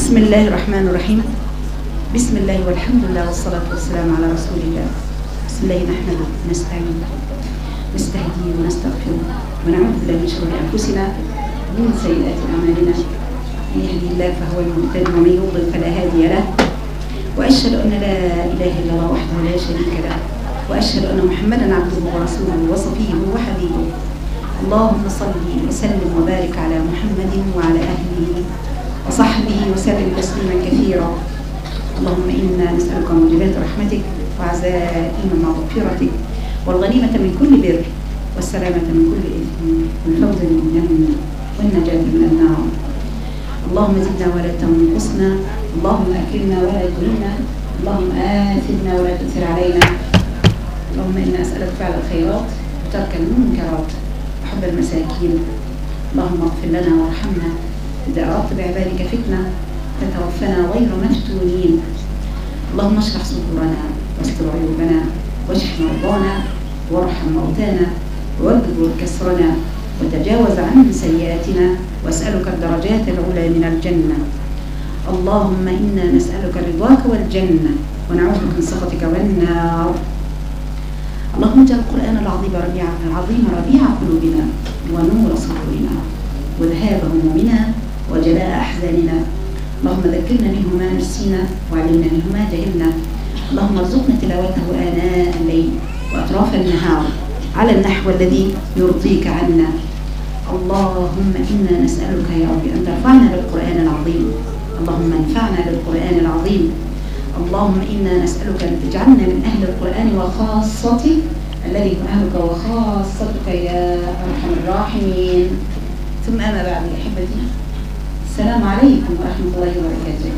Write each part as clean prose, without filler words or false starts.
بسم الله الرحمن الرحيم. بسم الله والحمد لله والصلاة والسلام على رسول الله. بسم الله نحمده ونستعين نستهديه ونستغفره ونعوذ بالله من شرور أنفسنا ومن سيئات أعمالنا. من يهدي الله فهو المهتد ومن يضلل فلا هادي له. وأشهد أن لا إله إلا الله وحده لا شريك له، وأشهد أن محمدا عبده ورسوله وصفيه وحبيبه. اللهم صل وسلم وبارك على محمد وعلى أهله وصحبه وسلم تسليما كثيرا. اللهم إنا نسألك موجبات رحمتك وعزائم مغفرتك والغنيمة من كل بر والسلامة من كل إثم والفوز من الجنة والنجاة من النار. اللهم زدنا ولا تنقصنا، اللهم أكرمنا ولا تهنا، اللهم آثرنا ولا تؤثر علينا. اللهم إنا أسألك فعل الخيرات وترك المنكرات وحب المساكين. اللهم اغفر لنا وارحمنا، إذا أردت بعبادك فتنة فتوفنا غير مفتونين. اللهم اشرح صدورنا واستر عيوبنا واشف مرضانا وارحم موتانا واجبر كسرنا وتجاوز عن سيئاتنا واسألك الدرجات العلى من الجنة. اللهم إنا نسألك رضاك والجنة ونعوذ بك من سخطك والنار. اللهم اجعل القرآن العظيم ربيع قلوبنا ونور صدورنا وذهاب همومنا وجلاء أحزاننا. اللهم ذكرنا منه ما نسينا وعلمنا منه ما جهلنا. اللهم ارزقنا تلاوته آناء الليل وأطراف النهار على النحو الذي يرضيك عنا. اللهم إنا نسألك يا رب أن ترفعنا بالقرآن العظيم. اللهم انفعنا بالقرآن العظيم. اللهم إنا نسألك أن تجعلنا من أهل القرآن وخاصته الذي هو أهلك وخاصتك يا أرحم الراحمين. ثم أما بعد يا أحبتي، السلام عليكم ورحمة الله وبركاته.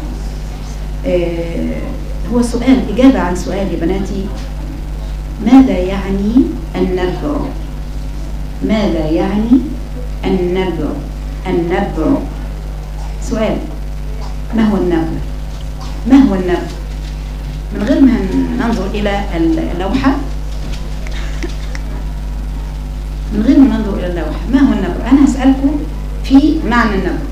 هو سؤال إجابة عن سؤال يا بناتي، ماذا يعني النبر؟ ماذا يعني النبر؟ النبر سؤال، ما هو النبر؟ ما هو النبر؟ من غير ما ننظر إلى اللوحة، من غير ما ننظر إلى اللوحة، ما هو النبر؟ أنا هسألكم في معنى النبر.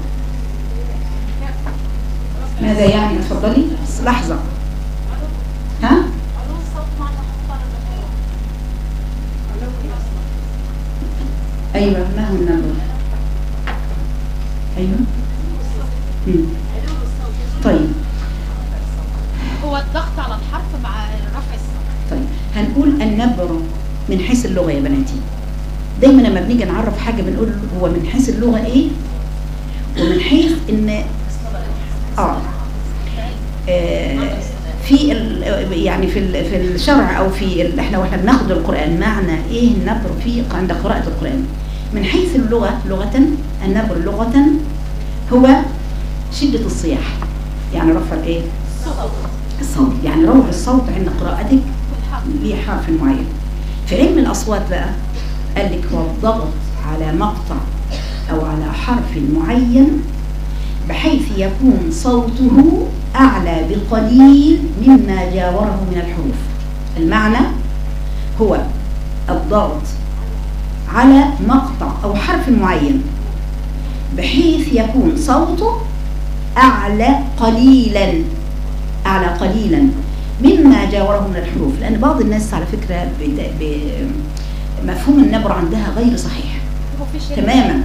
ماذا يعني؟ اتفضلي لحظة. ها؟ أيوة، ما هو النبر؟ أيوة. طيب، هو الضغط على الحرف مع رفع الصوت. طيب هنقول النبر من حيث اللغة يا بناتي. دايما لما بنيجي نعرف حاجة بنقول هو من حيث اللغة ايه، ومن حيث ان في يعني في الشرع او في واحنا بناخد القرآن معنى ايه النبر في عند قراءة القرآن. من حيث اللغة لغة، النبر لغة هو شدة الصياح، يعني رفع الايه؟ الصوت، يعني روح الصوت عند قراءتك لحرف معين. في علم الأصوات بقى قال لك هو الضغط على مقطع أو على حرف معين بحيث يكون صوته أعلى بقليل مما جاوره من الحروف. المعنى هو الضغط على مقطع أو حرف معين بحيث يكون صوته أعلى قليلا مما جاوره من الحروف. لأن بعض الناس على فكرة مفهوم النبر عندها غير صحيح تماما.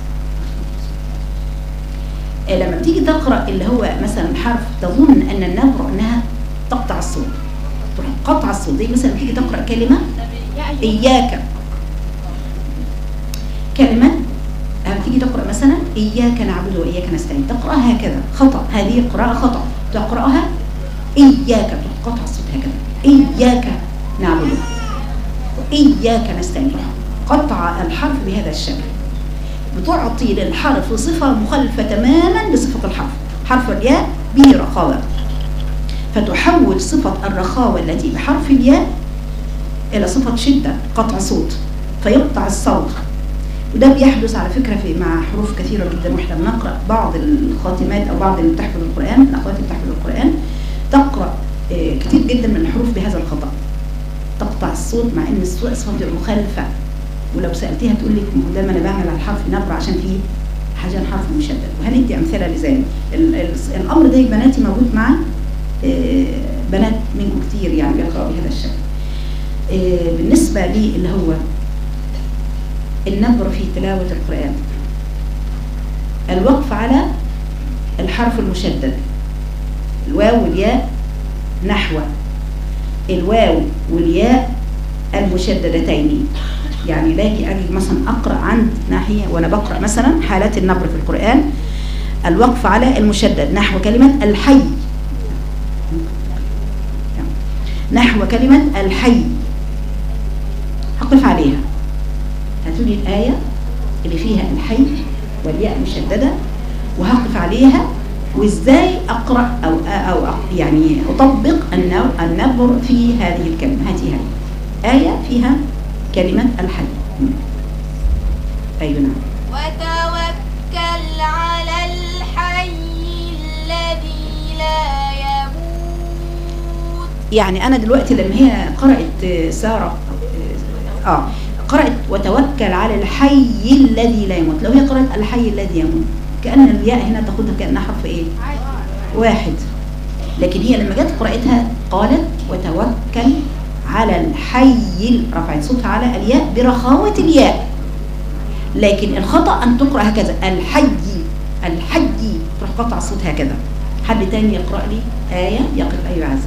لما بتيجي تقرأ اللي هو مثلا حرف تظن أن النبر أنها تقطع الصوت، تروح قطع الصوت. زي مثلا بتيجي تقرأ كلمة إياك، كلمة بتيجي تقرأ مثلا إياك نعبد وإياك نستعين، تقرأها هكذا خطأ. هذه قراءة خطأ. تقرأها إياك، قطع الصوت هكذا، إياك نعبد وإياك نستعين، قطع الحرف بهذا الشكل. بتعطي للحرف صفة مخالفة تماما لصفة الحرف. حرف الياء به رخاوة، فتحول صفة الرخاوة التي بحرف الياء إلى صفة شدة قطع صوت، فيقطع الصوت. وده بيحدث على فكرة مع حروف كثيرة جدا. واحنا بنقرأ بعض الخاتمات أو بعض اللي بتحفظ القرآن، الأخوات اللي بتحفظ القرآن تقرأ كتير جدا من الحروف بهذا الخطأ، تقطع الصوت مع ان الصوت مخالفة. ولو سألتيها تقول لك ما هو ده انا بعمل على الحرف نبر عشان فيه عشان حرف مشدد. وهندي امثله لذلك. الامر ده بناتي موجود مع بنات منكم كتير يعني بيقرأوا بهذا الشكل. بالنسبه لي اللي هو النبر في تلاوه القران، الوقف على الحرف المشدد، الواو والياء نحو الواو والياء المشددتين. يعني لاجي اجي مثلا اقرا عند ناحيه وانا بقرا مثلا حالات النبر في القران، الوقف على المشدد نحو كلمه الحي، نحو كلمه الحي هقف عليها. هاتوا لي الايه اللي فيها الحي والياء مشدده وهقف عليها، وازاي اقرا او يعني اطبق النبر في هذه الكلمه. هاتي ايه فيها كلمه الحي. ايوه نعم. وتوكل على الحي الذي لا يموت. يعني انا دلوقتي لما هي قرات ساره قرات وتوكل على الحي الذي لا يموت، لو هي قرات الحي الذي يموت كأن الياء هنا تاخدها كأنها حرف ايه؟ واحد. لكن هي لما جت قرأتها قالت وتوكل على الحي، رفعت صوتها على الياء برخاوة الياء. لكن الخطأ أن تقرأ هكذا الحي الحي، تروح قطع الصوت هكذا. حد تاني يقرأ لي آية يقف. أيوة عزة.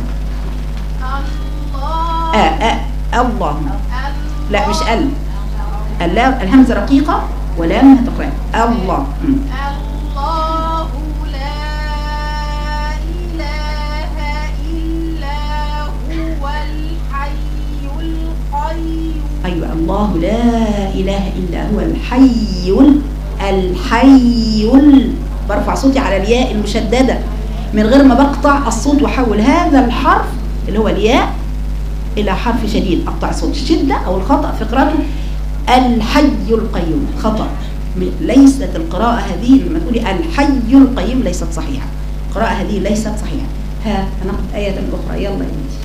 الله. لا مش الهمزة رقيقة ولام تقرأ الله. الله لا إله إلا هو الحي القيوم. أيوة الله لا إله إلا هو الحي برفع صوتي على الياء المشددة من غير ما بقطع الصوت، وحول هذا الحرف اللي هو الياء إلى حرف شديد. أقطع صوت الشدة أو الخطأ في قراءته الحي القيوم خطأ. ليست القراءة هذه لما تقولي الحي القيوم ليست صحيحة، القراءة هذه ليست صحيحة. هناخد آية أخرى. يلا يا بنتي.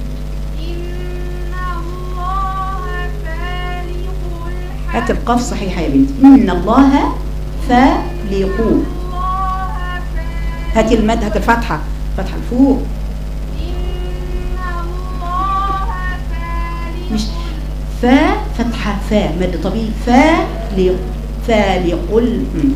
إن الله فالق الحب. هات القاف صحيحة يا بنتي. إن الله فالق. هاتي المد، هات الفتحة، فتحة لفوق. إن الله فالق. مش فتحة مد طبيعي. فالق فالق الحب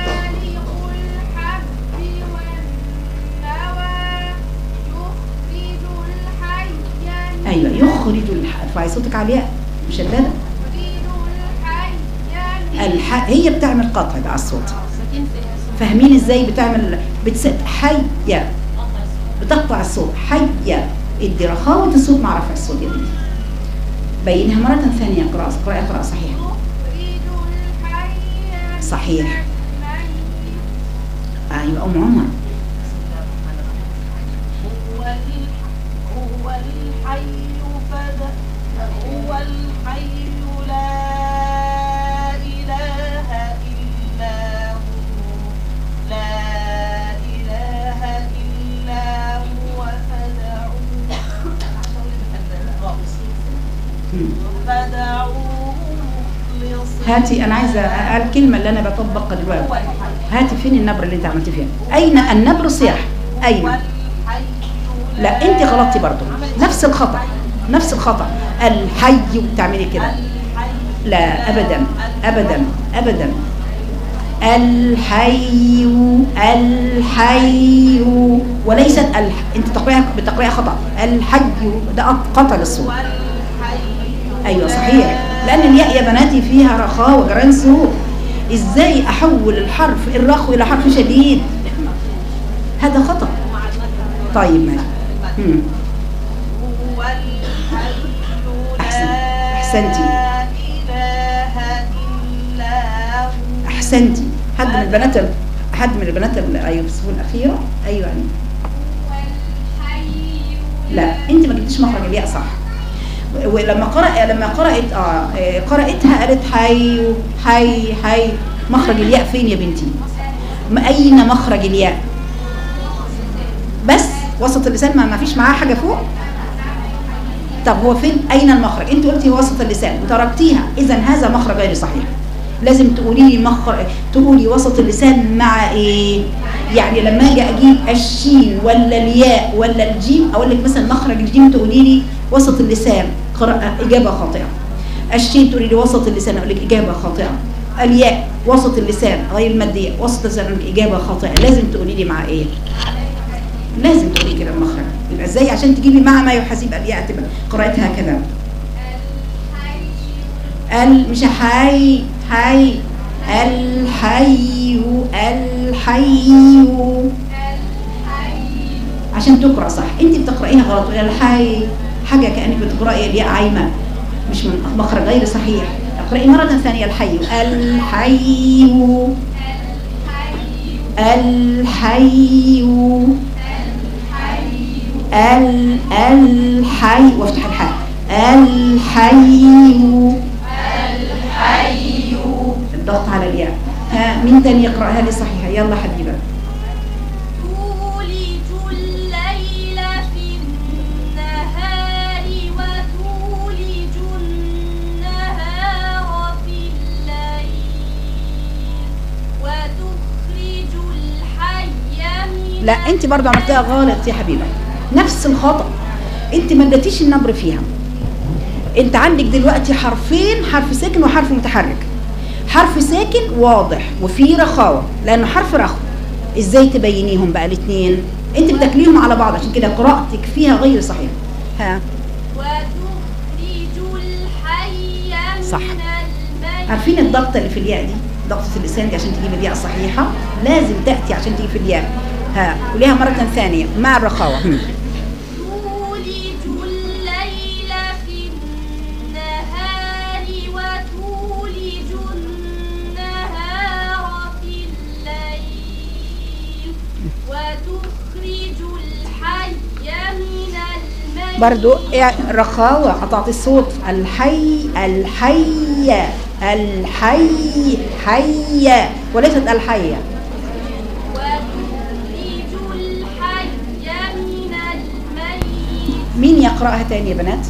والنوى يخرج الحي. ايوه يخرج ارفعي صوتك عليها مشدده. هي بتعمل قطع على الصوت. فاهمين ازاي بتعمل حية بتقطع الصوت. حية ادي رخاوة الصوت مع رفع الصوت يا بنتي. بينها مرة ثانية. قراءة صحيحة. صحيح. ايوه ام عمر. هو الحي هو الحي لا إله إلا هو لا إله إلا هو فدعوه مخلصين. هاتي انا عايزه الكلمه اللي انا بطبقها دلوقتي. هاتي فين النبر اللي انت عملتي فيها؟ اين النبر صياح؟ اين؟ لا انت غلطتي برضه. نفس الخطا الحي تعملي كده. لا ابدا ابدا ابدا. الحي وليست انت بتقرأيها خطا. الحي ده قطع للصوت. ايوه صحيح، لان الياء يا بناتي فيها رخاء وجران صوت. ازاي احول الحرف الرخو الى حرف شديد؟ هذا خطا. طيب ماشي. احسنتي. حد من البنات ايوه في الصفوف الاخيره. ايوه يعني. لا انت ما جبتيش مخرج الياء صح. ولما قرأتها قالت حي. مخرج الياء فين يا بنتي؟ اين مخرج الياء؟ بس وسط اللسان ما فيش معاه حاجه فوق. طب هو فين؟ اين المخرج؟ انت قلتي وسط اللسان وتركتيها، اذا هذا مخرج غير صحيح. لازم تقولي لي تقولي وسط اللسان مع ايه. يعني لما اجي اجيب الشين ولا الياء ولا الجيم، اقول لك مثلا مخرج الجيم تقولي لي وسط اللسان، اجابه خاطئه. الشين تقولي لي وسط اللسان، اقول لك اجابه خاطئه. الياء وسط اللسان غير الماديه وسط اللسان، اقول لك اجابه خاطئه. لازم تقولي لي مع ايه، لازم تقولي كده المخرج. يبقى ازاي عشان تجيبي مع ما يحاسب الياء تبقى قراءتها كده. مش حي حي، الحي الحي عشان تقرأ صح. انت بتقرأيها غلط، الحي حاجة كأنك بتقرأي الياء عايمة، مش من مخرج غير صحيح. اقرأي مرة ثانية الحي الحي الحي الحي وافتح الحاء الحي الضغط على الياء. ها مين تاني يقرأها لي صحيحة؟ يلا حبيبة. تولج الليل في النهار وتولج النهار في الليل وتخرج الحي من لا انت برضه عملتها غلط يا حبيبة، نفس الخطأ. انت ما اديتيش النبر فيها. انت عندك دلوقتي حرفين، حرف ساكن وحرف متحرك. حرف ساكن واضح وفي رخاوة لأنه حرف رخو. ازاي تبينيهم بقى الاثنين؟ انت بتاكليهم على بعض، عشان كده قراءتك فيها غير صحيحة. ها وتخرج الحي صح. من الميت. عارفين الضغطة اللي في الياء دي، ضغطة اللسان دي، عشان تجيب الياء صحيحة لازم تأتي عشان تجيب في الياء. ها قوليها مرة ثانية مع الرخاوة. تولج الليل في النهار وتولج النهار في الليل وتخرج الحي من الميت. برضو رخاوة، قطعت الصوت. الحي الحي الحي حي وليست الحية. وتخرج الحي من الميت. مين يقرأها تاني يا بنات؟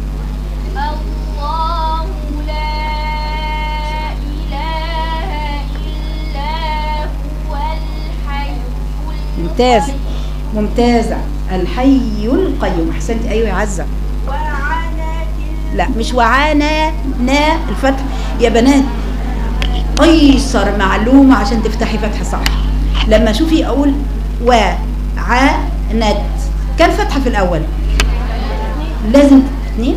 الله لا إله إلا هو الحي ممتاز ممتازة. الحي القيوم. احسنت. ايوه يا عزة. لا مش وعانا نا الفتح يا بنات. ايسر معلومة عشان تفتحي فتح صح. لما شوفي اقول وعانت كم فتحة في الاول؟ لازم 2.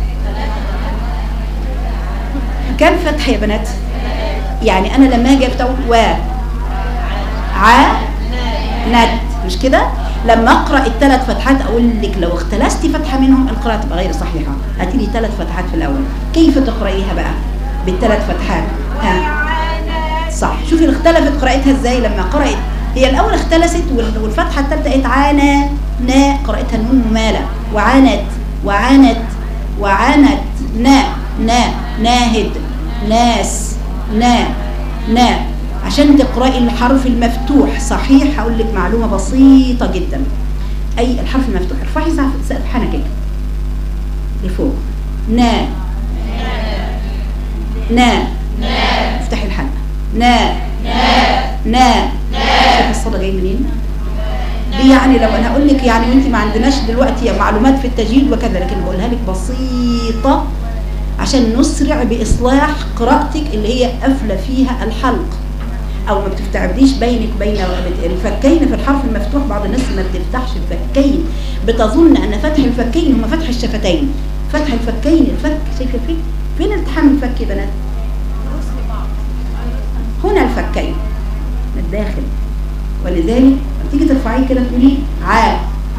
كم فتحة يا بنات؟ يعني انا لما اجي افتح نت مش كده؟ لما اقرا ال3 فتحات اقول لك لو اختلستي فتحه منهم القراءه تبقى غير صحيحه. هاتي لي 3 فتحات في الاول. كيف تقرايها بقى بال3 فتحات؟ ها صح. شوفي اختلفت قراءتها ازاي لما قرات. هي الاول اختلست والفتحه الثالثه بقت عانا نا، قراءتها النون مماله. وعانت وعانت وعانت نا ناهد ناس نا. عشان تقرأي الحرف المفتوح صحيح هقول لك معلومة بسيطة جدا. أي الحرف المفتوح ارفعي سقف حنكك لفوق. نا افتحي الحلقة. شوفي الصدى جاي منين دي. يعني لو انا هقول لك يعني وانت ما عندناش دلوقتي معلومات في التجويد وكذا، لكن بقولها لك بسيطة عشان نسرع بإصلاح قراءتك اللي هي قافلة فيها الحلق او ما بتستعبديش بينك وبين الفكين في الحرف المفتوح. بعض الناس ما بتفتحش الفكين، بتظن ان فتح الفكين هما فتح الشفتين. فتح الفكين الفك، شايفه الفك فين التحام الفك يا بنات؟ هنا الفكين من الداخل. ولذلك تيجي ترفعيه كده تقولي عا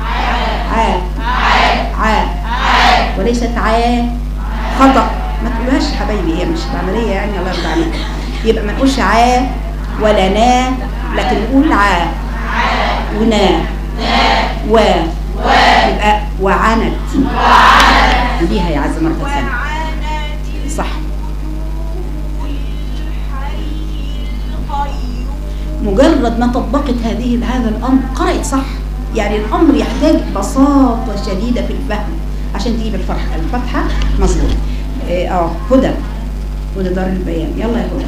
وليست عا. خطأ، ما تقولهاش يا حبايبي، هي مش عمليه يعني. الله يرضى عليك. يبقى ما نقولش عا ولا نا، لكن نقول عا ونا يبقى وعنت. ديها يا عزة مرة ثانية صح. مجرد ما طبقت هذا الأمر قرأت صح. يعني الأمر يحتاج بساطة شديدة في الفهم عشان تجيب الفتحة مظبوط. هدى وده دار البيان. يلا يا هدى.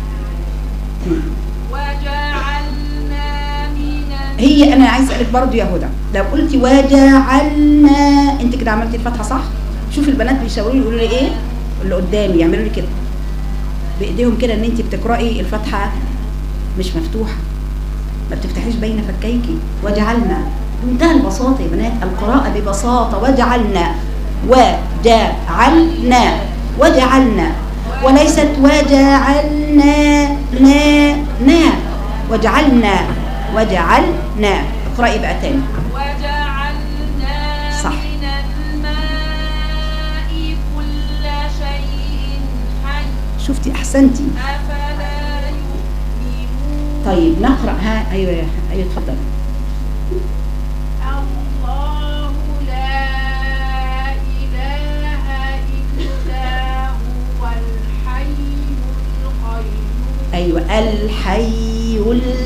وجعلنا من هي انا عايز اسالك برضو يا هدى، لو قلتي وجعلنا انت كده عملتي الفتحه صح؟ شوف البنات بيشاوروا لي يقولوا لي ايه اللي قدامي، يعملوا لي كده بايديهم كده ان انت بتقراي الفتحه مش مفتوحه، ما بتفتحيش بين فكيكي. وجعلنا بمنتهى البساطه يا بنات، القراءه ببساطه. وجعلنا وجعلنا وجعلنا، وليست وجعلنا نا وجعلنا وجعلنا. اقرأي بقى تاني. وجعلنا صح. من الماء كل شيء حي شفتي احسنتي. أفلا يؤمنون. طيب نقرأ. ها ايوه ايوه اتفضل. الله لا إله إلا هو الحي القيوم. ايوه الحي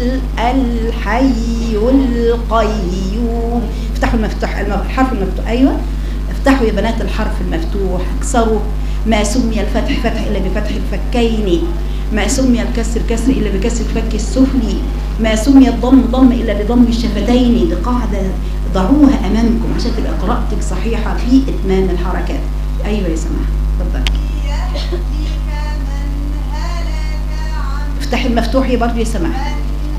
القيوم. افتحوا المفتوح الحرف المفتوح. ايوه افتحوا يا بنات الحرف المفتوح، اكسروا. ما سمي الفتح فتح الا بفتح الفكين، ما سمي الكسر كسر الا بكسر الفك السفلي، ما سمي الضم ضم الا بضم الشفتين. دي قاعده ضعوها امامكم عشان تبقى قراءتك صحيحه في اتمام الحركات. ايوه يا سماح اتفضل. افتحي المفتوح يا برضه يا سماح.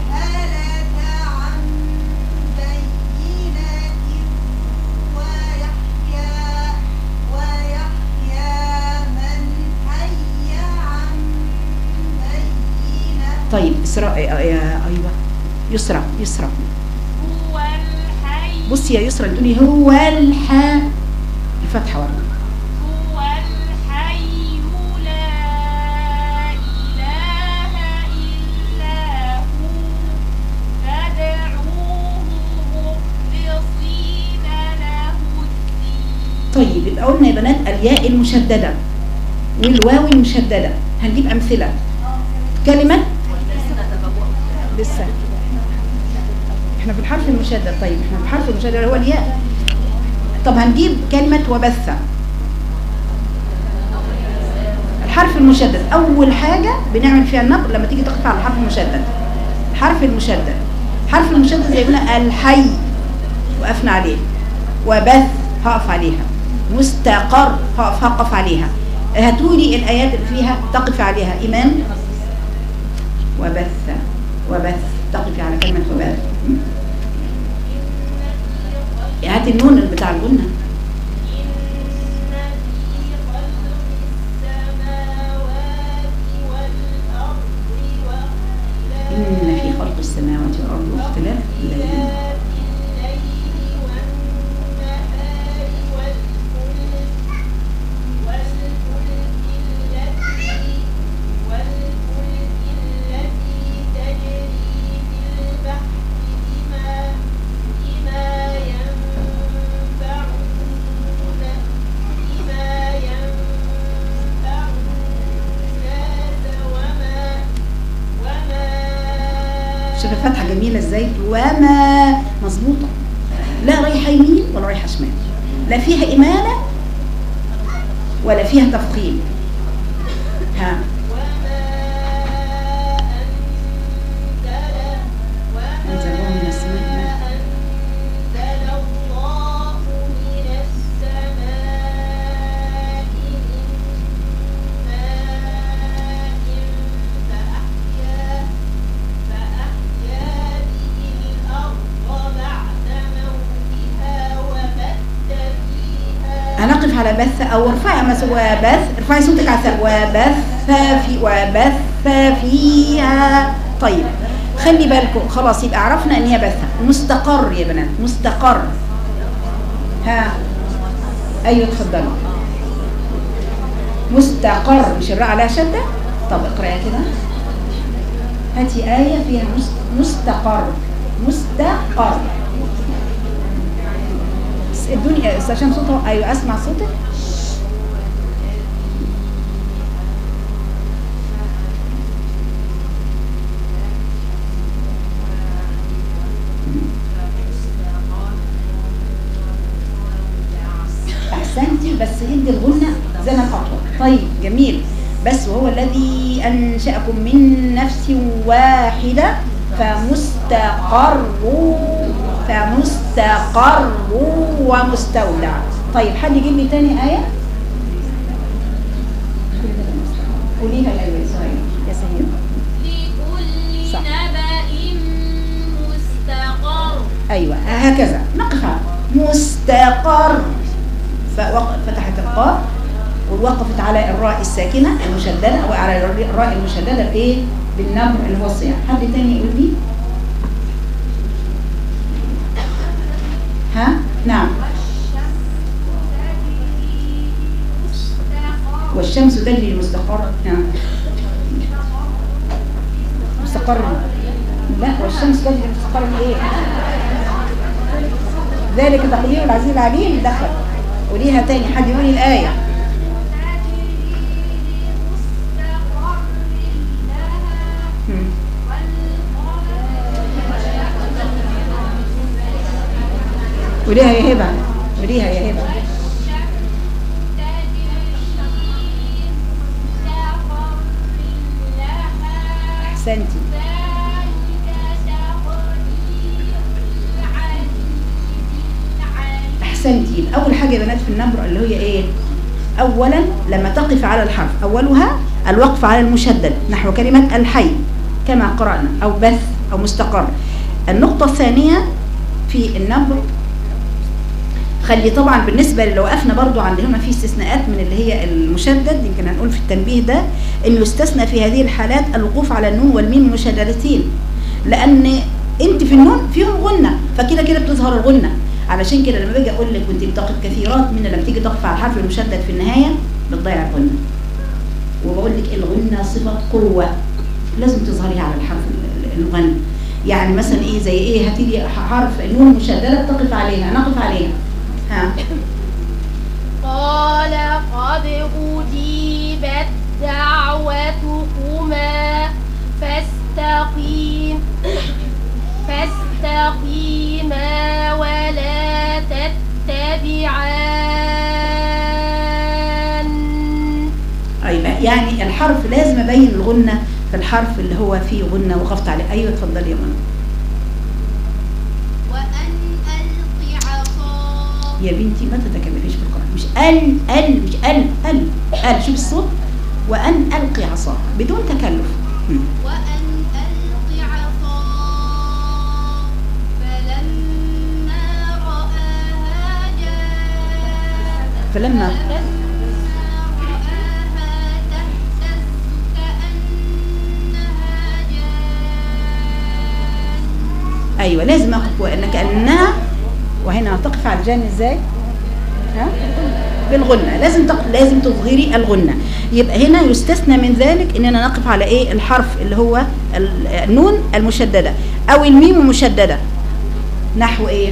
طيب اسراء ايوه يسرى هو الحي. بصي يا يسرى تقولي هو الفتحه ورا. هو الحي لا إله إلا هو فادعوه مخلصين له الدين. طيب يبقى قلنا يا بنات الياء المشدده والواو المشدده. هنجيب امثله. كلمه لسه احنا في الحرف المشدد. طيب احنا في الحرف المشدد اللي هو الياء. طب هنجيب كلمة وبث. الحرف المشدد أول حاجة بنعمل فيها النقل لما تيجي تقف على الحرف المشدد. الحرف المشدد زي قلنا الحي وقفنا عليه، وبث هقف عليها، مستقر هقف عليها. هاتولي الآيات اللي فيها تقف عليها. إيمان وبث تقفي على كلمة وبث. هاتي النون بتاع الغنة. إن في خلق السماوات والأرض واختلاف الليل فتحة جميلة ازاي. وما مظبوطة، لا رايحة يمين ولا رايحة شمال، لا فيها إمالة ولا فيها تفخيم. ها أنزل الله من السماء. هنقف على بث او ارفعي مثلا وبث، ارفعي صوتك على الثاء. وبث فيها. طيب خلي بالكم خلاص يبقى عرفنا ان هي بث. مستقر يا بنات مستقر. ها ايوه اتفضلوا. مستقر مش الراء عليها شده. طب اقرايها كده. هاتي آية فيها مستقر. ادوني عشان صوتها. ايوه اسمع صوتك. احسنتي بس ادي الغنة زمن اطول. طيب جميل. بس وهو الذي أنشأكم من نفس واحدة فمستقر ومستودع. طيب حد يجيب لي تاني آية؟ قوليها الآية يا سهير. لكل صح. نبأ مستقر. أيوة هكذا نقف مستقر، فتحت القاف ووقفت على الراء الساكنة المشددة أو على الراء المشددة بإيه؟ بالنبر اللي هو الصيام. حد تاني يقول لي؟ ها؟ نعم. والشمس تجري لمستقر. نعم. مستقر. لا والشمس تجري لمستقر ايه؟ ذلك تقدير العزيز العليم. دخل. قوليها تاني، حد يقول لي الآية. قوليها يا هبة، قوليها يا هبة. أحسنتي. أحسنتي. أول حاجة يا بنات في النبر اللي هي إيه؟ أولا لما تقف على الحرف أولها الوقف على المشدد نحو كلمة الحي كما قرأنا، أو بث أو مستقر. النقطة الثانية في النبر، خلي طبعا بالنسبة لو وقفنا برضو عند هنا في استثناءات من اللي هي المشدد، يمكن هنقول في التنبيه ده انه يستثنى في هذه الحالات الوقوف على النون والميم مشددتين، لان انت في النون فيهم غنة فكده كده بتظهر الغنة. علشان كده لما باجي اقول لك وانت بتقف كثيرات من لما تيجي تقف على الحرف المشدد في النهاية بتضيع الغنة، وبقول لك الغنة صفة قوة لازم تظهريها على الحرف الغنة. يعني مثلا ايه زي ايه؟ هاتي لي حرف النون مشددة تقف عليها، نقف عليها. ها. قال قد أجيبت دعوتكما فاستقيما ولا تتبعان. أيوة يعني الحرف لازم أبين الغنة في الحرف اللي هو فيه غنة وقفت عليه. أيوة اتفضلي يا منى. يا بنتي ما تتكلفيش في القرآن، مش مش شوف الصوت. وأن ألقي عصاك بدون تكلف. وأن ألقي عصاك فلما رآها تهتز كأنها جان. أيوة لازم أقف وأن كأنها، وهنا تقف على الجان ازاي؟ ها؟ بالغنة. لازم تظهري الغنة. يبقى هنا يستثنى من ذلك اننا نقف على ايه؟ الحرف اللي هو النون المشددة او الميم المشددة نحو ايه؟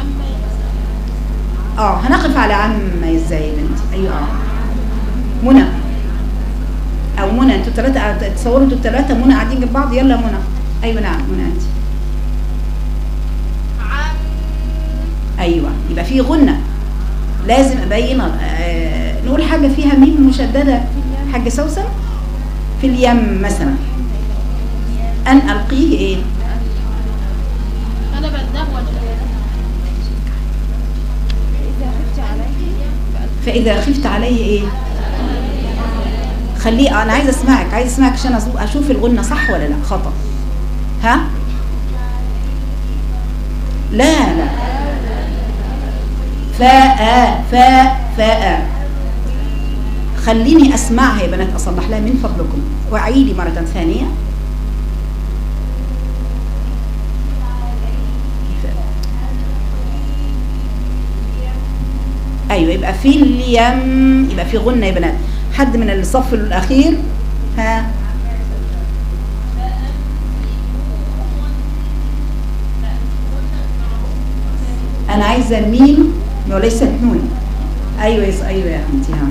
هنقف على عم ازاي يا بنتي؟ ايوه منى او منى، انتوا الثلاثة تصوروا انتوا الثلاثة منى قاعدين جنب بعض. يلا منى. ايوه نعم منى انت. ايوه يبقى في غنة لازم ابين. نقول حاجة فيها ميم مشددة حاجة سوسن في اليم مثلا. ان القيه ايه؟ انا بداه فاذا خفت عليه ايه؟ خليه. انا عايزه اسمعك عشان اشوف الغنة صح ولا لا خطأ. ها؟ لا فاء خليني اسمعها يا بنات، اصلح لها من فضلكم واعيدي مرة ثانية. ايوه يبقى في اليم، يبقى في غنة يا بنات. حد من الصف الاخير؟ ها؟ انا عايزه الميم وليس النون. ايوه يا بنتي. ها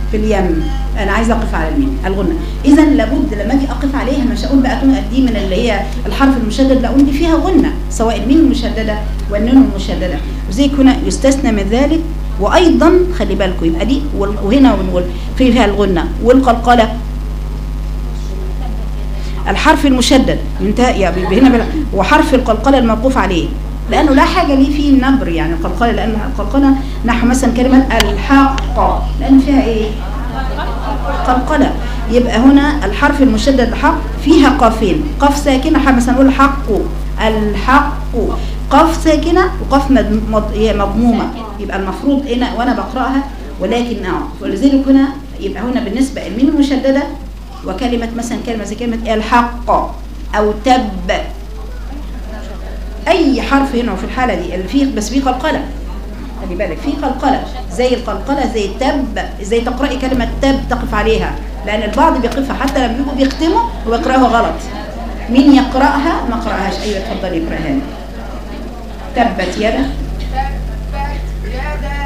في اليم. انا عايزه اقف على الميم الغنه. اذا لابد لما اجي اقف عليها مش هقول بقى دي من اللي هي الحرف المشدد، لا اقول دي فيها غنه، سواء الميم المشدده والنون المشدده. وزي هنا يستثنى من ذلك. وايضا خلي بالكم يبقى دي وهنا ونقول فيها الغنه والقلقله. الحرف المشدد ينتهي يعني هنا وحرف القلقله الموقوف عليه، لانه لا حاجه ليه فيه النبر يعني القلقله، لان القلقله نحو مثلا كلمه الحق لان فيها ايه؟ قلقله. يبقى هنا الحرف المشدد الحق فيها قافين، قاف ساكنه مثلا نقول حق الحق، قاف ساكنه وقاف مضمومه، يبقى المفروض هنا وانا بقراها ولكن ولذلك هنا يبقى هنا بالنسبه الميم المشدده وكلمه مثلا كلمه زي كلمه الحق او تب، اي حرف هنا في الحاله دي اللي فيه بس فيه قلقله، خلي بالك فيه قلقله زي القلقله زي التب، زي تقراي كلمه تب تقف عليها، لان البعض بيقفها حتى لما بيجوا بيختموا ويقراها غلط. مين يقراها؟ ما قراهاش. ايوه اتفضلي اقراها لي. تبت يدا يدا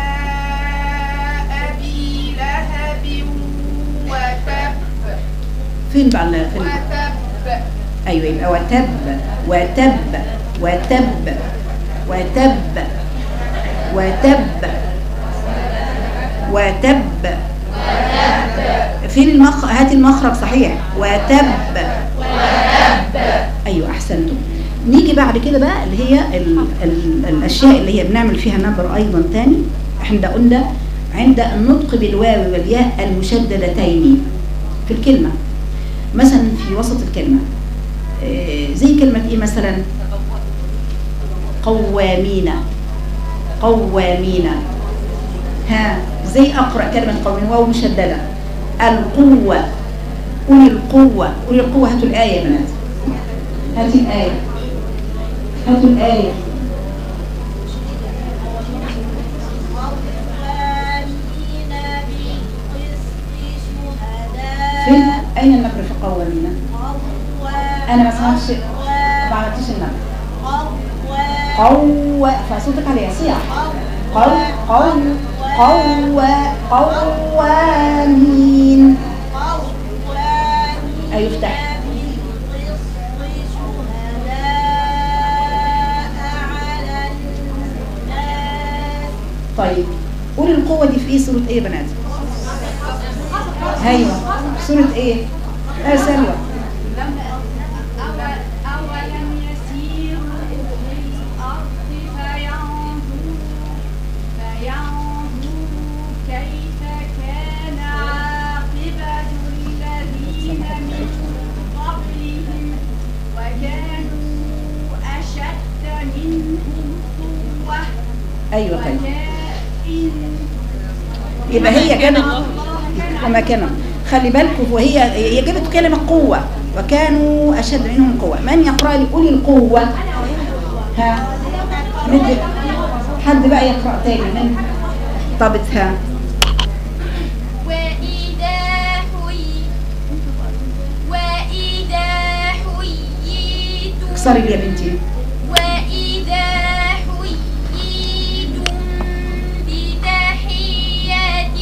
أبي لهب وتب. فين بقى فين؟ وتب. ايوه يبقى وتب وتب وتب وتب وتب وتب. فين هات المخرج صحيح. وتب. ايوه احسنتم. نيجي بعد كده بقى اللي هي الاشياء اللي هي بنعمل فيها نبر ايضا تاني. احنا قلنا عند النطق بالواو والياء المشددتين في الكلمه، مثلا في وسط الكلمه زي كلمه ايه مثلا؟ قوامين. قوامين. ها زي اقرا كلمه قوامين واو مشدده. القوه. قولي القوه. قولي القوه. هاتوا الايه يا بنات. هاتي الايه. هاتوا الايه. فين؟ اين النبر في قوامين؟ انا ما سمعتش، ما عملتش النبر. فصوتك عليها صياح. قوامين. ايوه افتح. طيب قولي القوة دي في ايه؟ سورة ايه يا بنات؟ ايوه سورة ايه؟ سلوى. أولم يسيروا في الأرض فينظروا كيف كان عاقبة الذين من قبلهم وكانوا أشد منهم قوة. ايوه طيب يبقى هي كانت وما كانوا، خلي بالكم وهي جابت كلمة قوة وكانوا أشد منهم قوة. من يقرأ لي؟ قولي القوة. ها ندي حد بقى يقرأ تاني من طابتها. وإذا حييتم اكسري لي يا بنتي. وإذا حييتم بتحية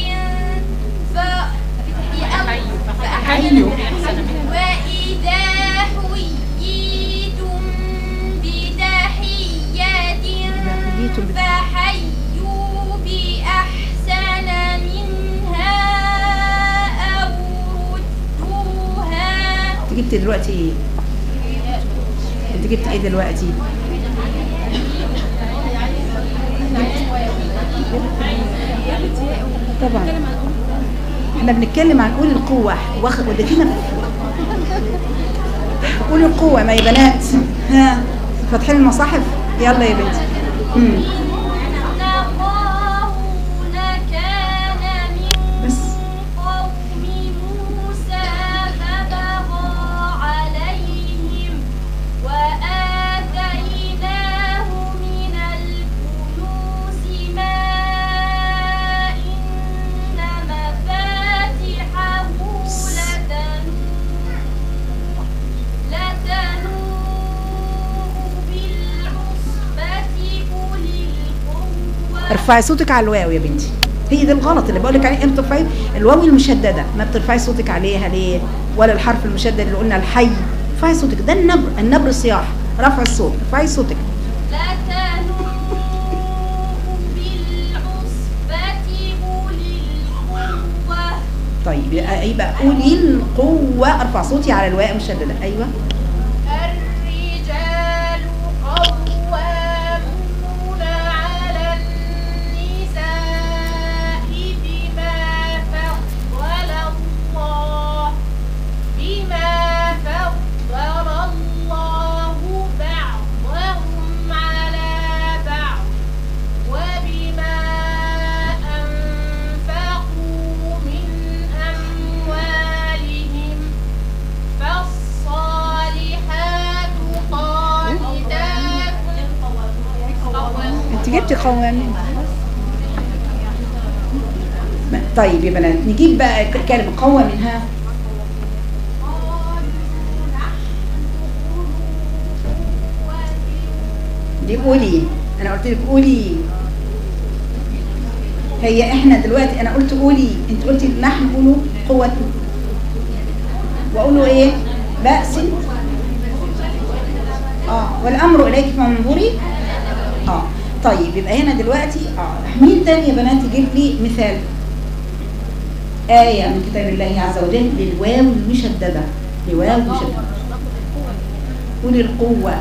حيوا. وإذا حييتم بتحية فحيوا بأحسن منها أو ردوها. انت جبتي دلوقتي ايه؟ انت جبتي ايه دلوقتي؟ طبعا احنا بنتكلم عن قول القوة وده فينا. قول القوة ما يا بنات. ها فاتحين المصاحف؟ يلا يا بنتي. بس قوم موسى فبغى عليهم وآتيناه من الكنوز ما إن مفاتحه لتنوء بالعصبة أولي القوة. ارفعي صوتك على الواو يا بنتي. هي ده الغلط اللي بقول لك عليه. امتى ترفعي الواو المشدده ما بترفعي صوتك عليها ليه؟ ولا الحرف المشدد اللي قلنا الحي، ارفعي صوتك، ده النبر، النبر صياح، رفع الصوت، ارفعي صوتك. لا تنوء بالعصبة أولي القوة. طيب يبقى أولي القوة، ارفع صوتي على الواو المشدده. ايوه. الرجال قوامون على النساء بما فضل الله بعضهم على بعض وبما أنفقوا من أموالهم فالصالحات قانتات. انت جبتي قوامين. طيب يا بنات نجيب بقى كلمة قوة منها. دي قولي، انا قلت لك قولي. هي احنا دلوقتي انا قلت قولي، انت قلتي نحن قولوا قوة، واقولوا ايه؟ بأس. والامر اليك فانظري. طيب يبقى هنا دلوقتي مين تاني يا بنات يجيب لي مثال آية من كتاب الله عز وجل للواو المشددة، لواو مشددة. قولي القوة.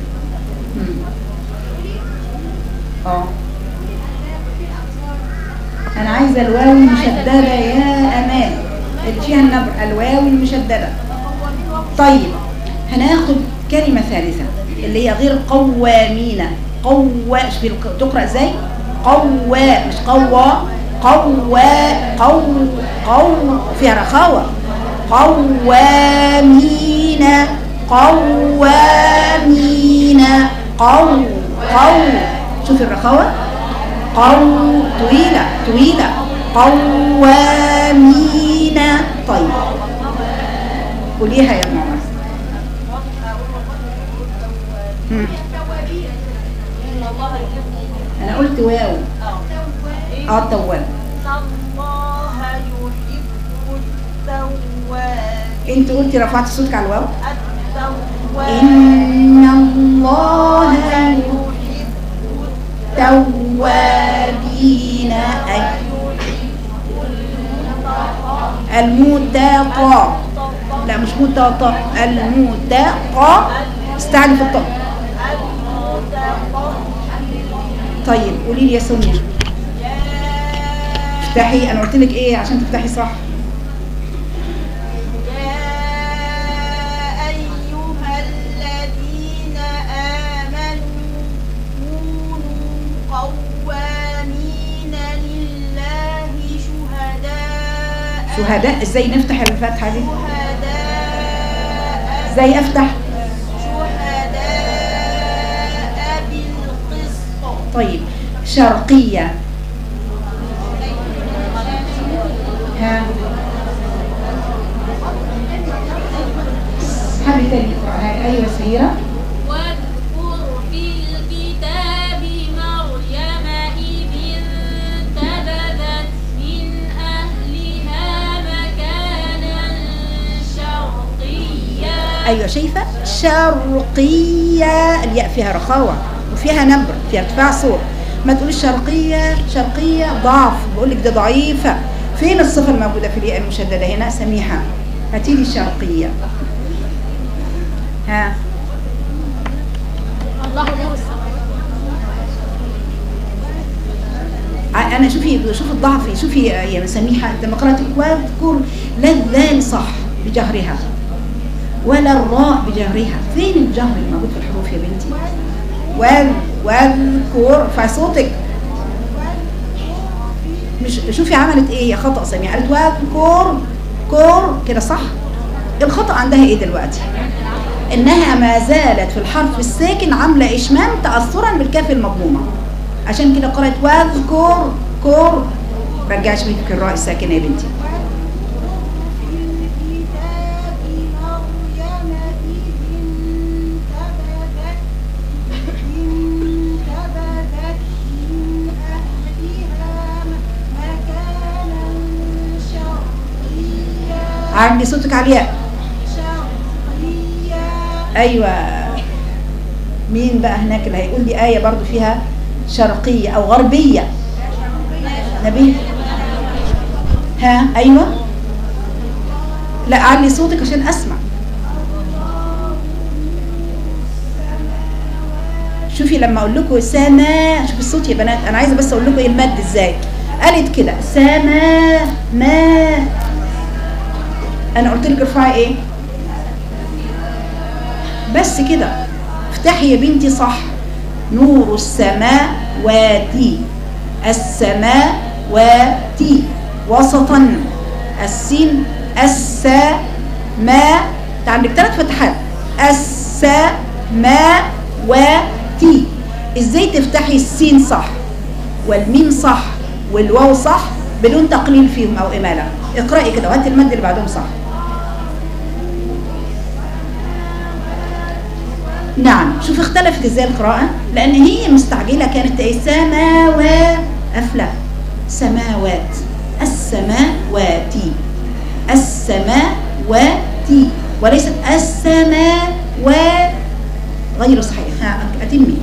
أنا عايزة الواو المشددة يا أمان اللي فيها النبر، الواو المشددة. طيب هناخد كلمة ثالثة اللي هي غير قوامين. تقرأ ازاي؟ مش فيها رخاوة. قوامين شوفي الرخاوة، طويلة قوامين. طيب قوليها يا ماما. انا قلت واو. التواب. الله يحب التواب. انت قلتي رفعتي صوتك على الواو. التواب. ان الله يحب التوابين المتقى. لا مش متقى، المتقى. استعلي في الطاء. طيب قولي لي يا سمية. افتحي، انا قلت لك ايه عشان تفتحي صح. يا أيها الذين آمنوا كونوا قوامين لله شهداء. ازاي نفتح الفتحة دي؟ شهداء. ازاي افتح؟ طيب شرقية. حد تاني يقرأها. ايوه سهيرة. واذكر في الكتاب مريم إذ انتبذت من أهلها مكانا شرقيا. ايوه شايفة؟ شرقية، الياء فيها رخاوة وفيها نبر، فيها ارتفاع صوت. ما تقوليش شرقية ضعف، بقول لك ده ضعيفة. فين الصفة الموجودة في الياء المشددة هنا؟ سميحة هاتي لي الشرقية. الله نور السماوات. انا شوفي الضعف، شوفي يا سميحة لما قرأت واذكر، لا الذال صح بجهرها ولا الراء بجهرها. فين الجهر الموجود في الحروف يا بنتي؟ واذكر فصوتك. مش شوفي عملت ايه؟ خطأ سميحة، قالت واذكر كده صح. الخطأ عندها ايه دلوقتي؟ انها ما زالت في الحرف الساكن عامله اشمام تاثرا بالكاف المضمومه، عشان كده قرأت واذكر رجعي شوفي الراء الساكنه يا بنتي. عندي صوتك على الياء. ايوه. مين بقى هناك اللي هيقول لي آية برضو فيها شرقية او غربية؟ نبي. ها ايوه. لا علي صوتك عشان اسمع. شوفي لما اقول لكم سما، شوفي الصوت يا بنات، انا عايزه بس اقول لكم ايه المد ازاي. قالت كده سما ما، انا قلت لك ارفعي ايه بس كده. افتحي يا بنتي صح. نور السماوات، السماوات وسطا، السين السماء، عندك 3 فتحات، السماوات. ازاي تفتحي السين صح والميم صح والواو صح بدون تقليل فيهم او اماله؟ اقرأي كده وهاتي المد اللي بعدهم صح. نعم. شوف اختلفت ازاي القراءة، لان هي مستعجلة كانت ايه سماوات، افلا سماوات، السماوات، السماوات وليست السماوات، غير صحيح. ها اتمي.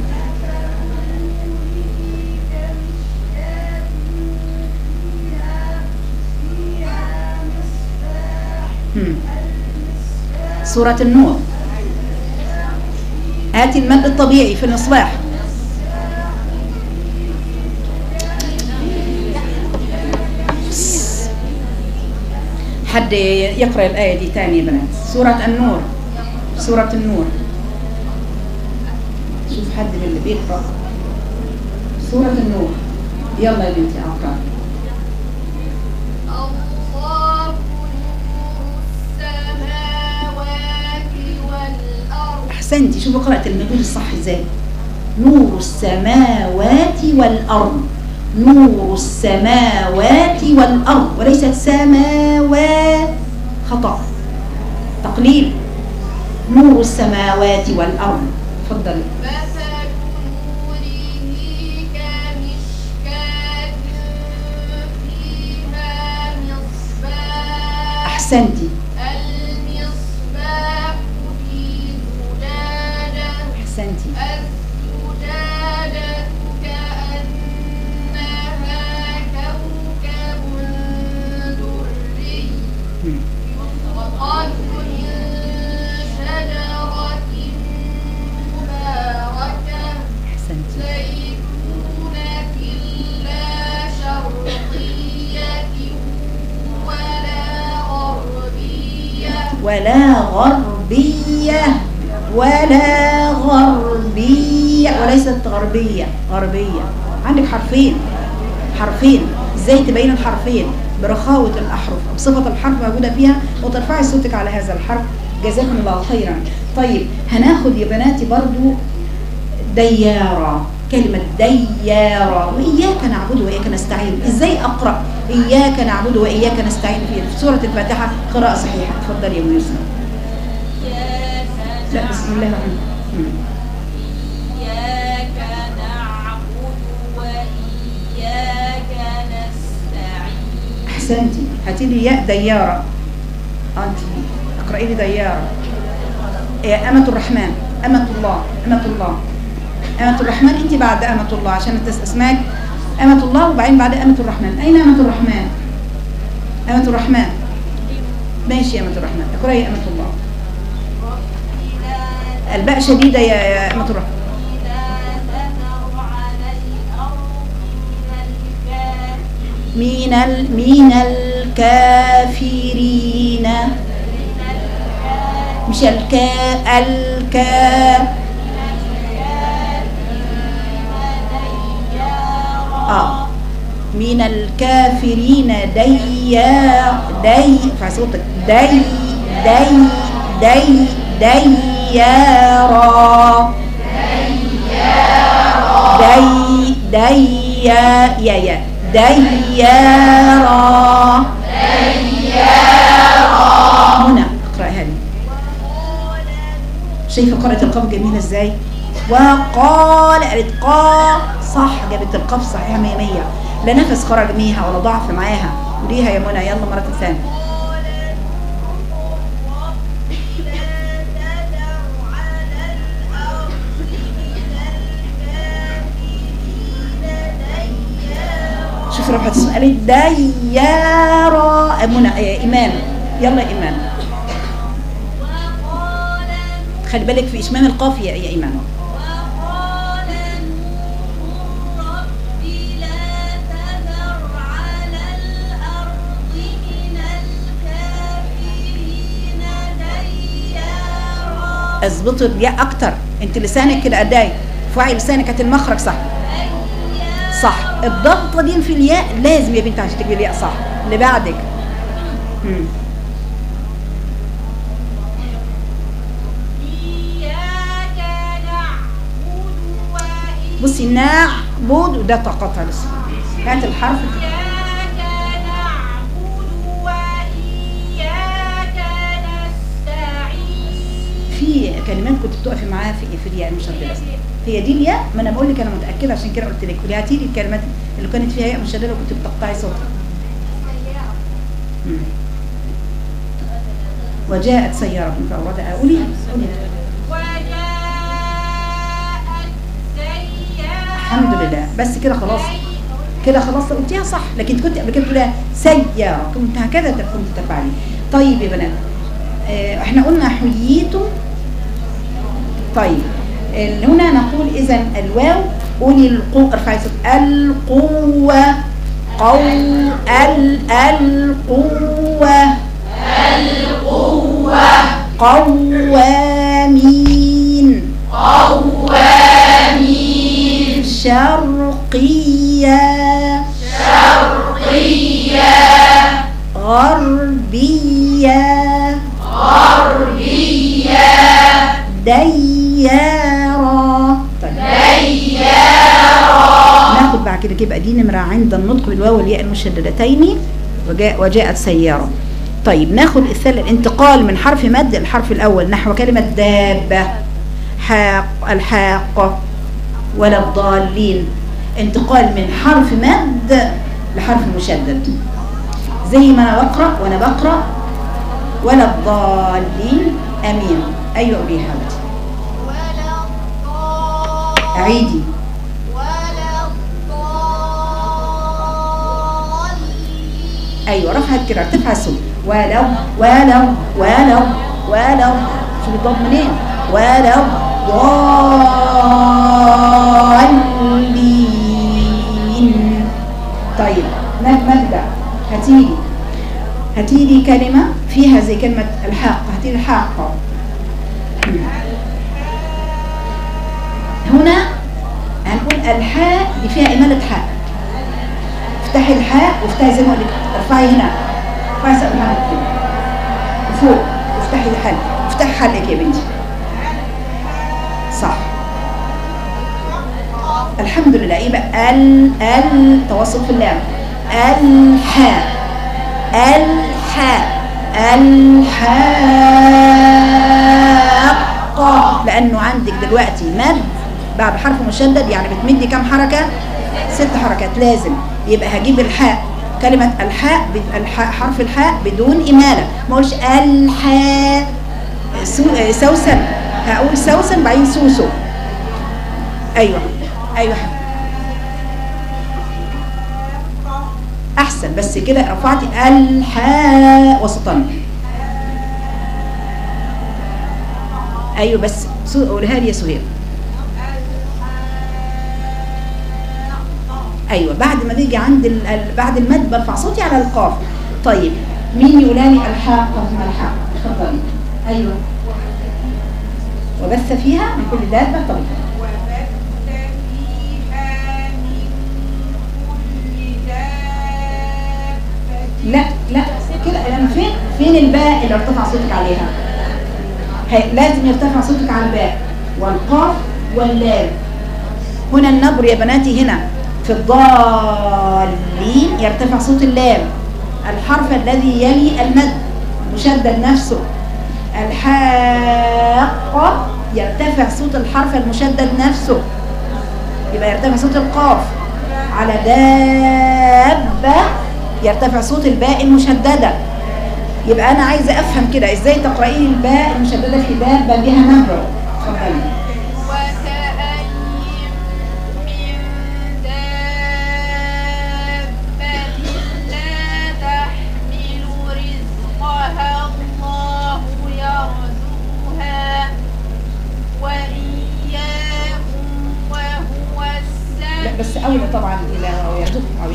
سورة النور. هاتي المد الطبيعي في المصباح. حد يقرأ الآية دي تاني يا بنات. سورة النور، سورة النور. شوف حد من اللي بيقرأ سورة النور. يلا يا بنتي اقرأ. احسنتي. شوفوا قرأت المدود الصح ازاي. نور السماوات والارض، نور السماوات والارض وليست سماوات، خطأ تقليل. نور السماوات والارض. تفضلي. مثل نوره كمشكاة فيها مصباح. احسنتي. المصباح في زجاجة. احسنتي. الزجاجة كأنها كوكب دري يوقد من شجرة مباركة احسنتي. زيتونة لا شرقية ولا غربية ولا غربية وليست غربية. غربية عندك حرفين. ازاي تبين الحرفين؟ برخاوة الأحرف، بصفة الحرف موجودة فيها وترفعي صوتك على هذا الحرف. جزاكم الله خيرا. طيب هناخد يا بناتي برضو ديارة، كلمة ديارة. وإياك نعبد وإياك نستعين. إزاي أقرأ إياك نعبد وإياك نستعين في سورة الفاتحة قراءة صحيحة؟ تفضلي يا أم يوسف. لا بسم الله الرحمن الرحيم. إياك نعبد وإياك نستعين. أحسنتي. هاتي لي ياء ديارة. أنت اقرأي لي ديارة. يا أمة الرحمن، أمة الله، أمة الله، أمة الرحمن. أنت بعد أمة الله عشان اسمك أمة الله وبعدين بعد أمة الرحمن. أين أمة الرحمن؟ أمة الرحمن. ماشي يا أمة الرحمن. اقرأي يا أمة الله. الباء شديدة يا أمة الرحمن. من الكافرين، مش من الكافرين ارفع صوتك. ديارا. ديارا. هنا اقرأ هذه. شايفة قرأت القاف جميلة ازاي؟ وقال قالت قا صح، جابت القاف صحيحة 100. لا نفس خرج منها ولا ضعف معاها. قوليها يا منى يلا مرة ثانية. شوف رفعت الصوت قالت ديارا. منى ايمان، يلا يا ايمان، خلي بالك في اشمام القاف يا ايمان. وقال نوح رب لا تذر على الأرض من الكافرين ديارا. اظبطوا الياء اكتر، انت لسانك كده اداي، ارفعي لسانك هات المخرج صح. صح، الضغطه دي في الياء لازم يا بنت عشان تجيبي الياء صح. اللي بعدك إياك نعبد بصي نعبد وده تقطع لسه. هات الحرف إياك نعبد وإياك نستعين. في كلمات كنت بتقفي معاها في الياء المشدده. هي دي الياء، ما انا بقول لك انا متاكده عشان كده قلت لك قولي هاتي لي الكلمات اللي كانت فيها ياء مشدده وكنت بتقطعي صوتها. وجاءت سيارة فأوردها. قوليها قوليها. وجاءت سيارة. الحمد لله، بس كده خلاص، كده خلاص قلتيها صح، لكن كنت قبل كده تقوليها سيارة، كنت هكذا كنت تفعلي. طيب يا بنات، احنا قلنا حييتم. طيب هنا نقول إذا الواو قولي القوة، ارفعي صوت القوة، القوة، قوامين، شرقية، غربية، ديارة. طيب ناخد بعد كده يبقى دي نمرة عند النطق بالواو والياء المشددتين. وجاءت سيارة. طيب ناخد الانتقال من حرف مد الحرف الأول نحو كلمة دابة، الحاقة ولا الضالين. انتقال من حرف مد لحرف مشدد، زي ما أنا بقرأ وأنا بقرأ ولا الضالين. أمين. أيوة قولي يا حبيبتي، أعيدي. ايوه رفعت كده، ارتفع الصوت. ولو شوفي الضاد منين؟ ولو ضالين. طيب نبدا، هاتيلي كلمه فيها زي كلمه الحاقه، هاتيلي الحاقه. هنا هنقول الحاء دي فيها إمالة حاء. افتحي الحاء وافتحي زي ما قلت لك، ارفعي هنا، ارفعي سقف الحلق كده وفوق، وافتحي الحلق، افتحي حلقك يا بنتي. صح، الحمد لله. يبقى توسط في اللام، الحاقة، لأنه عندك دلوقتي مد بعد حرف مشدد، يعني بتمدي كام حركة؟ 6 حركات لازم. يبقى هجيب الحاء، كلمة الحاء حرف الحاء بدون إمالة، ما اقولش الحاء سوسن، هقول سوسن بعدين سوسو. أيوة أحسن، بس كده رفعتي الحاء وسطا. أيوة بس قولها لي يا سهير. ايوه بعد ما بيجي عند بعد المد برفع صوتي على القاف. طيب مين يقولها لي الحاقه؟ اتفضلي. ايوه وبث فيها من كل دابه. طيب وبث فيها من كل دابة. لا كده انا فين الباء اللي ارتفع صوتك عليها؟ لازم يرتفع صوتك على الباء والقاف واللام. هنا النبر يا بناتي، هنا في الضالين يرتفع صوت اللام، الحرف الذي يلي المد مشدد نفسه. الحاقة يرتفع صوت الحرف المشدد نفسه، يبقى يرتفع صوت القاف. على دابة يرتفع صوت الباء المشددة. يبقى أنا عايزة أفهم كده إزاي تقرأين الباء المشددة في دابة بها نبر. اتفضلي.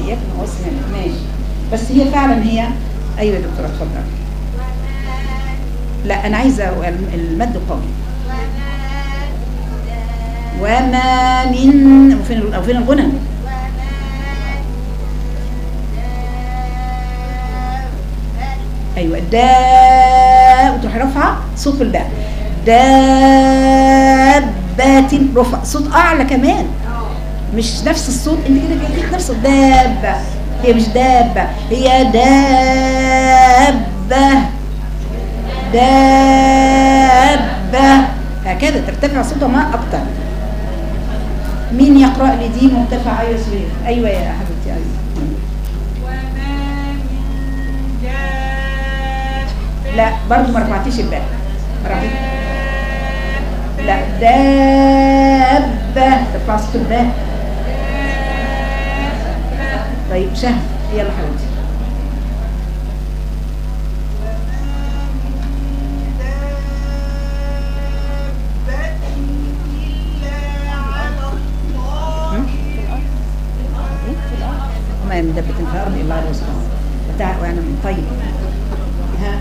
إياك واسمع ماشي. بس هي فعلا هي. أيوة يا دكتورة اتفضل. لا أنا عايزة المد قوي. وما من أو فين الغنى؟ أيوة داء وتروح رفعة صوت الداء. دابات رفع صوت أعلى كمان، مش نفس الصوت. انت كده جايبين نفس الدابة، هي مش دابة، هي دابة. دابة هكذا ترتفع صوتها ما أكتر. مين يقرأ لي دي مرتفع؟ أيوة سوير. أيوة يا حبيبتي. أيوة. وما من دابة. لا برضو ما رفعتيش الباء. لا دابة ترفع صوت الباء. طيب شهد يلا حبيبتي. وما من دابة في الأرض إلا على رزقها بتاع يعني طيب. ها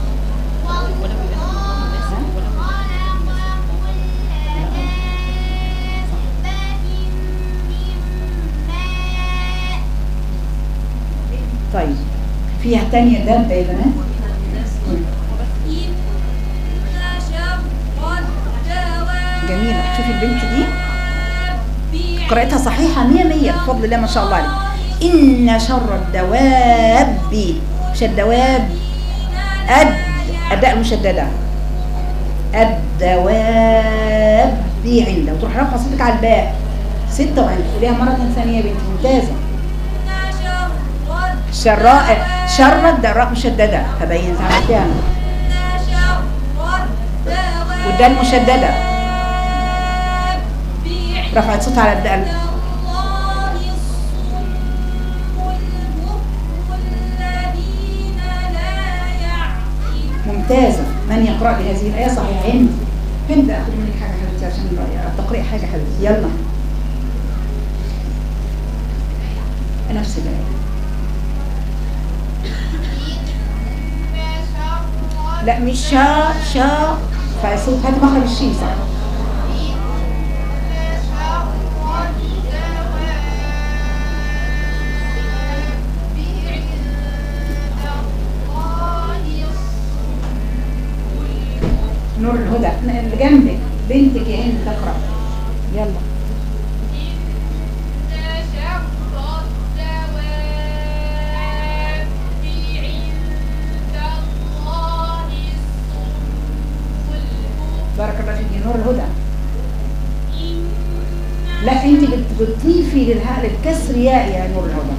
طيب فيها تانية دابة يا بنات. جميلة. شوفي البنت دي قراءتها صحيحة 100 بفضل الله ما شاء الله عليك. إن شر الدواب مش الدواب أداء مشددة. الدواب عنده وتروح رافعة صوتك على الباء 26. قوليها مرة ثانية يا بنتي ممتازة. شر الدراء مشددة فبين عملتها والدال مشددة رفعت صوتها على الدال. ممتازة. من يقرأ بهذه الآية صحيحين؟ فين ده؟ أخذ منك حاجة حبيبتي عشان التقريء حاجة حبيبتي. يلا نفس الآية. لا مش شا فصوت هذا مخرج الشين صح. نور الهدى اللي جنبك بنتك يا هند تقرأ. يلا بارك الله فيك. نور الهدى. لا انت بتضيفي للكسر ياء يا نور الهدى.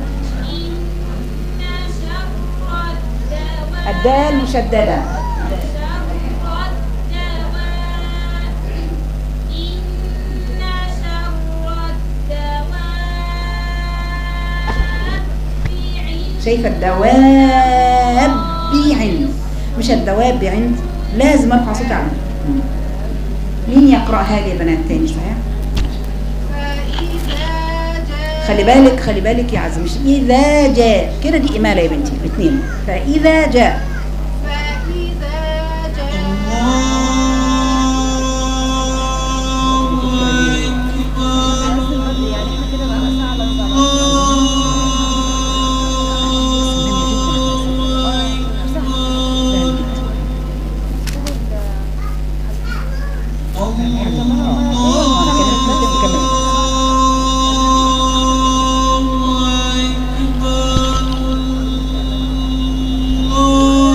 الدال مشددة. شايفة الدواب عند مش الدواب عند. لازم ارفع صوتي عنه. مين يقرأ هذه يا بنات تاني صحيح؟ خلي بالك يا عزم. مش إذا جاء كده دي إمالة يا بنتي الاثنين. فإذا جاء الله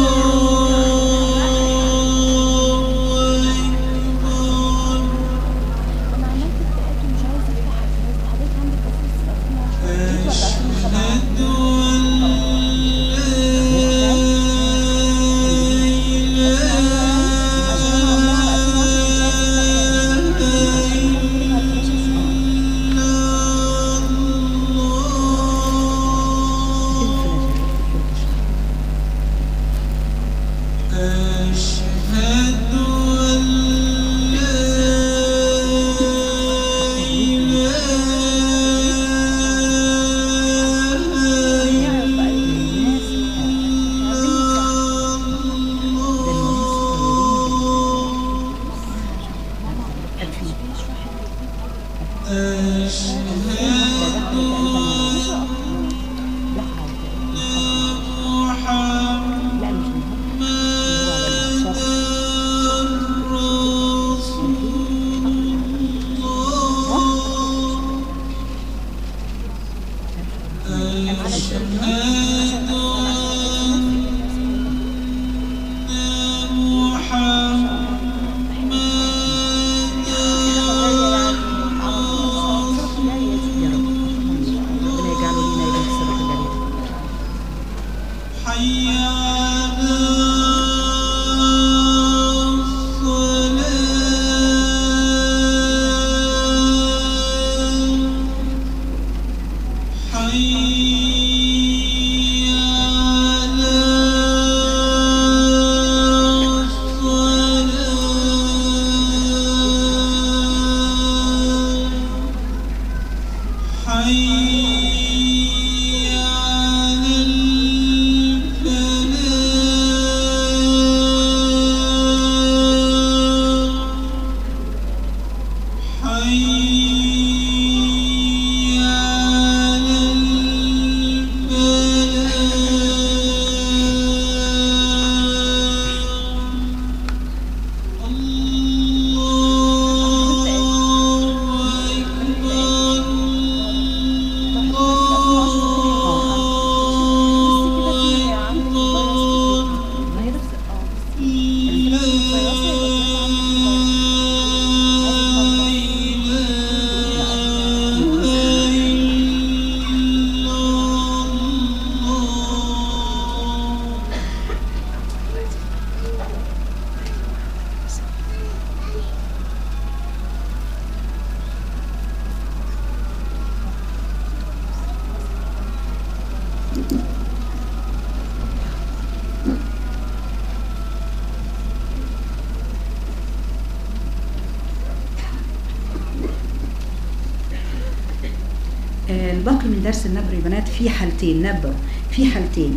الباقي من درس النبر يا بنات في حالتين، نبر في حالتين،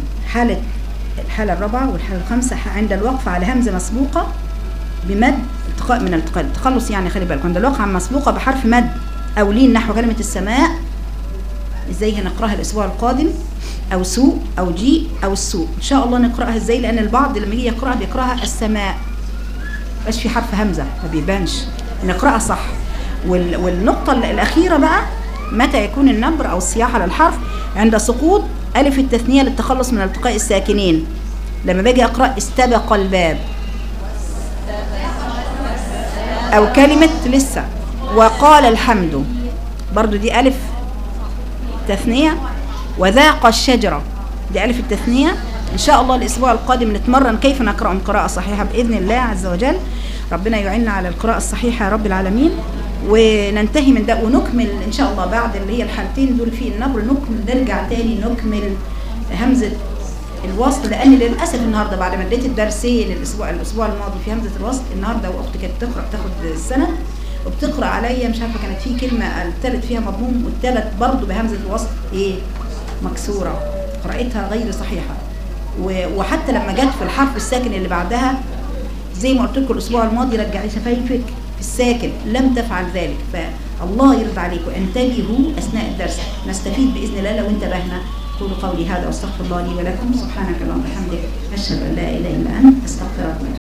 الحالة الرابعة والحالة الخامسة عند الوقف على همزة مسبوقة بمد التقاء من التقاء التخلص، يعني خلي بالكم عند الوقف مسبوقة بحرف مد أو لين نحو كلمة السماء، ازاي هنقراها الأسبوع القادم، أو سوء أو جيء أو السوء، إن شاء الله نقرأها ازاي، لأن البعض لما يجي يقرأها بيقرأها السماء بس في حرف همزة ما بيبانش، نقرأها صح. والنقطة الأخيرة بقى متى يكون النبر أو الصياح على الحرف عند سقوط ألف التثنية للتخلص من التقاء الساكنين، لما باجي أقرأ استبق الباب أو كلمة لسه وقال الحمد، برضو دي ألف تثنية، وذاق الشجرة دي ألف التثنية. إن شاء الله الأسبوع القادم نتمرن كيف نقرأهم قراءة صحيحة بإذن الله عز وجل، ربنا يعيننا على القراءة الصحيحة يا رب العالمين، وننتهي من ده ونكمل إن شاء الله بعد اللي هي الحالتين دول في النبر، نرجع تاني نكمل همزة الوصل، لأن للأسف النهاردة بعد ما اديت الدرسين الأسبوع الماضي في همزة الوصل، النهاردة وأختي كانت تاخد السنة وبتقرأ عليا مش عارفة كانت في كلمة الثالث فيها مضموم والثالث برضه بهمزة الوصل مكسورة، قراءتها غير صحيحة، وحتى لما جت في الحرف الساكن اللي بعدها زي ما قلت لكم الأسبوع الماضي رجعي شفايفك في الساكن، لم تفعل ذلك، فالله يرضى عليكم انتبهوا أثناء الدرس، نستفيد بإذن الله لو انتبهنا. قولوا قولي هذا واستغفر الله لي ولكم، سبحانك اللهم وبحمدك، أشهد أن لا إله إلا أنت، أستغفرك.